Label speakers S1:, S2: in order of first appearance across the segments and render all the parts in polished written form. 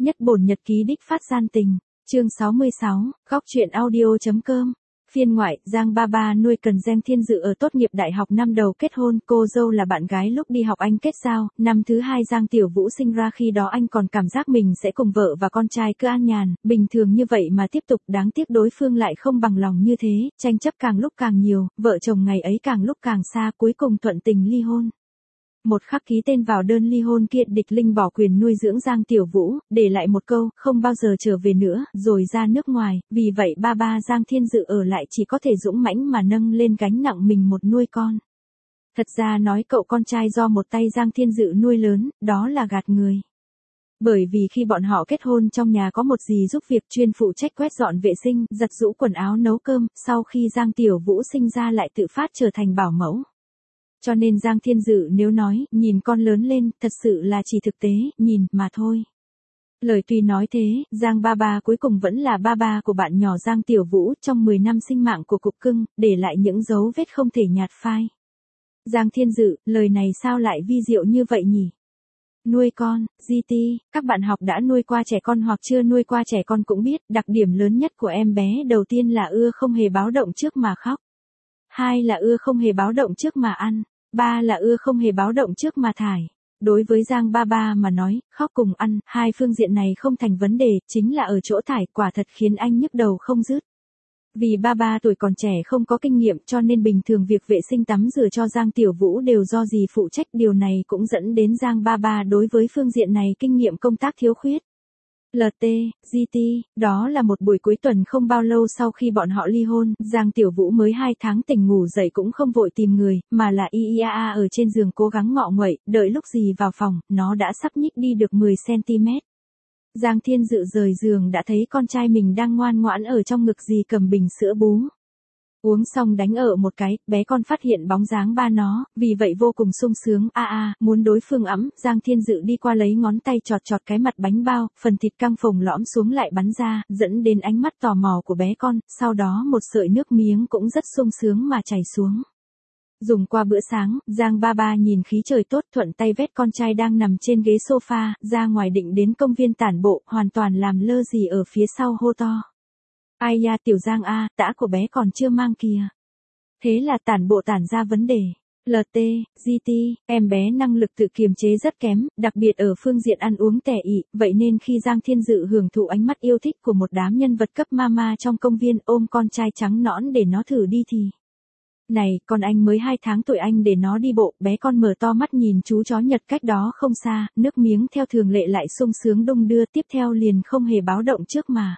S1: Nhất bổn nhật ký đích phát gian tình, chương 66, góc truyện audio.com. Phiên ngoại, Giang Ba Ba nuôi cần Giang Thiên Dự ở tốt nghiệp đại học năm đầu kết hôn, cô dâu là bạn gái lúc đi học anh kết giao, năm thứ hai Giang Tiểu Vũ sinh ra khi đó anh còn cảm giác mình sẽ cùng vợ và con trai cứ an nhàn, bình thường như vậy mà tiếp tục, đáng tiếc đối phương lại không bằng lòng như thế, tranh chấp càng lúc càng nhiều, vợ chồng ngày ấy càng lúc càng xa, cuối cùng thuận tình ly hôn. Một khắc ký tên vào đơn ly hôn kia, Địch Linh bỏ quyền nuôi dưỡng Giang Tiểu Vũ, để lại một câu, không bao giờ trở về nữa, rồi ra nước ngoài, vì vậy ba ba Giang Thiên Dự ở lại chỉ có thể dũng mãnh mà nâng lên gánh nặng mình một nuôi con. Thật ra nói cậu con trai do một tay Giang Thiên Dự nuôi lớn, đó là gạt người. Bởi vì khi bọn họ kết hôn trong nhà có một dì giúp việc chuyên phụ trách quét dọn vệ sinh, giặt giũ quần áo nấu cơm, sau khi Giang Tiểu Vũ sinh ra lại tự phát trở thành bảo mẫu. Cho nên Giang Thiên Dự nếu nói, nhìn con lớn lên, thật sự là chỉ thực tế, nhìn, mà thôi. Lời tuy nói thế, Giang Ba Ba cuối cùng vẫn là ba ba của bạn nhỏ Giang Tiểu Vũ trong 10 năm sinh mạng của cục cưng, để lại những dấu vết không thể nhạt phai. Giang Thiên Dự, lời này sao lại vi diệu như vậy nhỉ? Nuôi con, GT, các bạn học đã nuôi qua trẻ con hoặc chưa nuôi qua trẻ con cũng biết, đặc điểm lớn nhất của em bé đầu tiên là ưa không hề báo động trước mà khóc. 2 là ưa không hề báo động trước mà ăn. 3 là ưa không hề báo động trước mà thải. Đối với Giang Ba Ba mà nói, khóc cùng ăn, hai phương diện này không thành vấn đề, chính là ở chỗ thải, quả thật khiến anh nhức đầu không dứt. Vì ba ba tuổi còn trẻ không có kinh nghiệm cho nên bình thường việc vệ sinh tắm rửa cho Giang Tiểu Vũ đều do dì phụ trách, điều này cũng dẫn đến Giang Ba Ba đối với phương diện này kinh nghiệm công tác thiếu khuyết. LT, GT, đó là một buổi cuối tuần không bao lâu sau khi bọn họ ly hôn, Giang Tiểu Vũ mới 2 tháng tỉnh ngủ dậy cũng không vội tìm người, mà là IIAA ở trên giường cố gắng ngọ nguậy, đợi lúc dì vào phòng, nó đã sắp nhích đi được 10cm. Giang Thiên Dự rời giường đã thấy con trai mình đang ngoan ngoãn ở trong ngực dì cầm bình sữa bú. Uống xong đánh ở một cái, bé con phát hiện bóng dáng ba nó, vì vậy vô cùng sung sướng, muốn đối phương ẵm, Giang Thiên Dự đi qua lấy ngón tay chọt chọt cái mặt bánh bao, phần thịt căng phồng lõm xuống lại bắn ra, dẫn đến ánh mắt tò mò của bé con, sau đó một sợi nước miếng cũng rất sung sướng mà chảy xuống. Dùng qua bữa sáng, Giang Ba Ba nhìn khí trời tốt thuận tay vét con trai đang nằm trên ghế sofa, ra ngoài định đến công viên tản bộ, hoàn toàn làm lơ gì ở phía sau hô to. Ai da Tiểu Giang a, tã của bé còn chưa mang kìa. Thế là tản bộ tản ra vấn đề. LT, GT, em bé năng lực tự kiềm chế rất kém, đặc biệt ở phương diện ăn uống tẻ ị, vậy nên khi Giang Thiên Dự hưởng thụ ánh mắt yêu thích của một đám nhân vật cấp mama trong công viên ôm con trai trắng nõn để nó thử đi thì. Này, con anh mới 2 tháng tuổi anh để nó đi bộ, bé con mở to mắt nhìn chú chó Nhật cách đó không xa, nước miếng theo thường lệ lại sung sướng đung đưa, tiếp theo liền không hề báo động trước mà.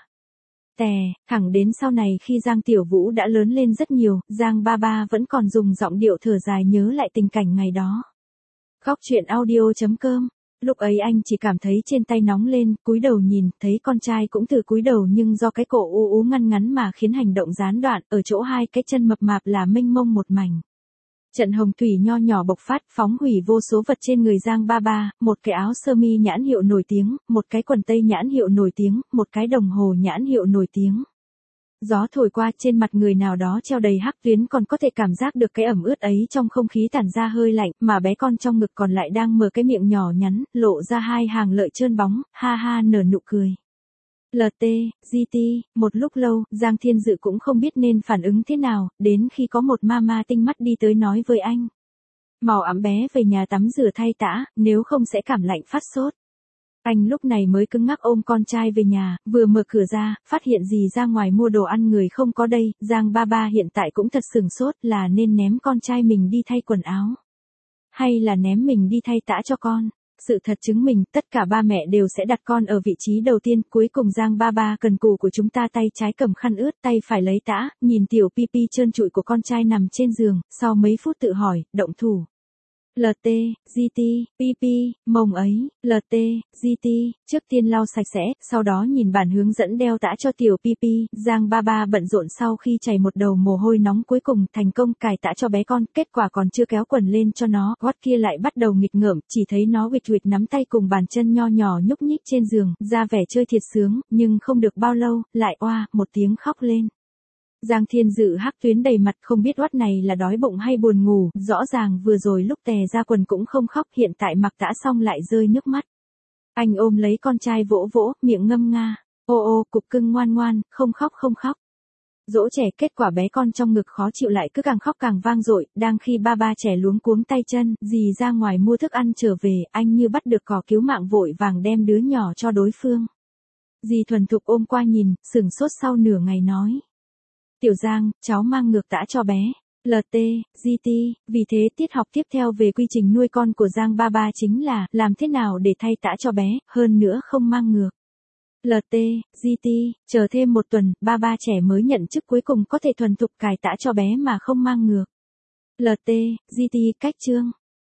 S1: Thẳng đến sau này khi Giang Tiểu Vũ đã lớn lên rất nhiều, Giang Ba Ba vẫn còn dùng giọng điệu thở dài nhớ lại tình cảnh ngày đó. Góc truyện audio.com. Lúc ấy anh chỉ cảm thấy trên tay nóng lên, cúi đầu nhìn, thấy con trai cũng từ cúi đầu nhưng do cái cổ u ú ngăn ngắn mà khiến hành động gián đoạn, ở chỗ hai cái chân mập mạp là mênh mông một mảnh. Trận hồng thủy nho nhỏ bộc phát, phóng hủy vô số vật trên người Giang Ba Ba, một cái áo sơ mi nhãn hiệu nổi tiếng, một cái quần tây nhãn hiệu nổi tiếng, một cái đồng hồ nhãn hiệu nổi tiếng. Gió thổi qua trên mặt người nào đó treo đầy hắc tuyến còn có thể cảm giác được cái ẩm ướt ấy trong không khí tản ra hơi lạnh, mà bé con trong ngực còn lại đang mở cái miệng nhỏ nhắn, lộ ra 2 hàng lợi trơn bóng, ha ha nở nụ cười. LT, GT, một lúc lâu, Giang Thiên Dự cũng không biết nên phản ứng thế nào, đến khi có một mama tinh mắt đi tới nói với anh. Mau ẵm bé về nhà tắm rửa thay tã, nếu không sẽ cảm lạnh phát sốt. Anh lúc này mới cứng ngắc ôm con trai về nhà, vừa mở cửa ra, phát hiện gì ra ngoài mua đồ ăn người không có đây, Giang Ba Ba hiện tại cũng thật sửng sốt là nên ném con trai mình đi thay quần áo. Hay là ném mình đi thay tã cho con. Sự thật chứng minh tất cả ba mẹ đều sẽ đặt con ở vị trí đầu tiên, cuối cùng Giang Ba Ba cần cù của chúng ta tay trái cầm khăn ướt, tay phải lấy tã, nhìn tiểu pipi trơn trụi của con trai nằm trên giường, sau mấy phút tự hỏi, động thủ. LT, GT, PP, mông ấy, LT, GT, trước tiên lau sạch sẽ, sau đó nhìn bản hướng dẫn đeo tã cho tiểu PP, Giang Ba Ba bận rộn sau khi chảy một đầu mồ hôi nóng cuối cùng thành công cài tã cho bé con, kết quả còn chưa kéo quần lên cho nó, gót kia lại bắt đầu nghịch ngợm, chỉ thấy nó huỵch huỵch nắm tay cùng bàn chân nho nhỏ nhúc nhích trên giường, ra vẻ chơi thiệt sướng, nhưng không được bao lâu, lại oa, một tiếng khóc lên. Giang Thiên Dự hắc tuyến đầy mặt không biết oát này là đói bụng hay buồn ngủ, rõ ràng vừa rồi lúc tè ra quần cũng không khóc hiện tại mặc tã xong lại rơi nước mắt. Anh ôm lấy con trai vỗ vỗ, miệng ngâm nga. Ô ô, cục cưng ngoan ngoan, không khóc không khóc. Dỗ trẻ, kết quả bé con trong ngực khó chịu lại cứ càng khóc càng vang dội, đang khi ba trẻ luống cuống tay chân, dì ra ngoài mua thức ăn trở về, anh như bắt được cỏ cứu mạng vội vàng đem đứa nhỏ cho đối phương. Dì thuần thục ôm qua nhìn, sửng sốt sau nửa ngày nói. Tiểu Giang, cháu mang ngược tã cho bé. LT, GT, vì thế tiết học tiếp theo về quy trình nuôi con của Giang ba chính là làm thế nào để thay tã cho bé, hơn nữa không mang ngược. LT, GT, chờ thêm một tuần, ba trẻ mới nhận chức cuối cùng có thể thuần thục cài tã cho bé mà không mang ngược. LT, GT, cách chương.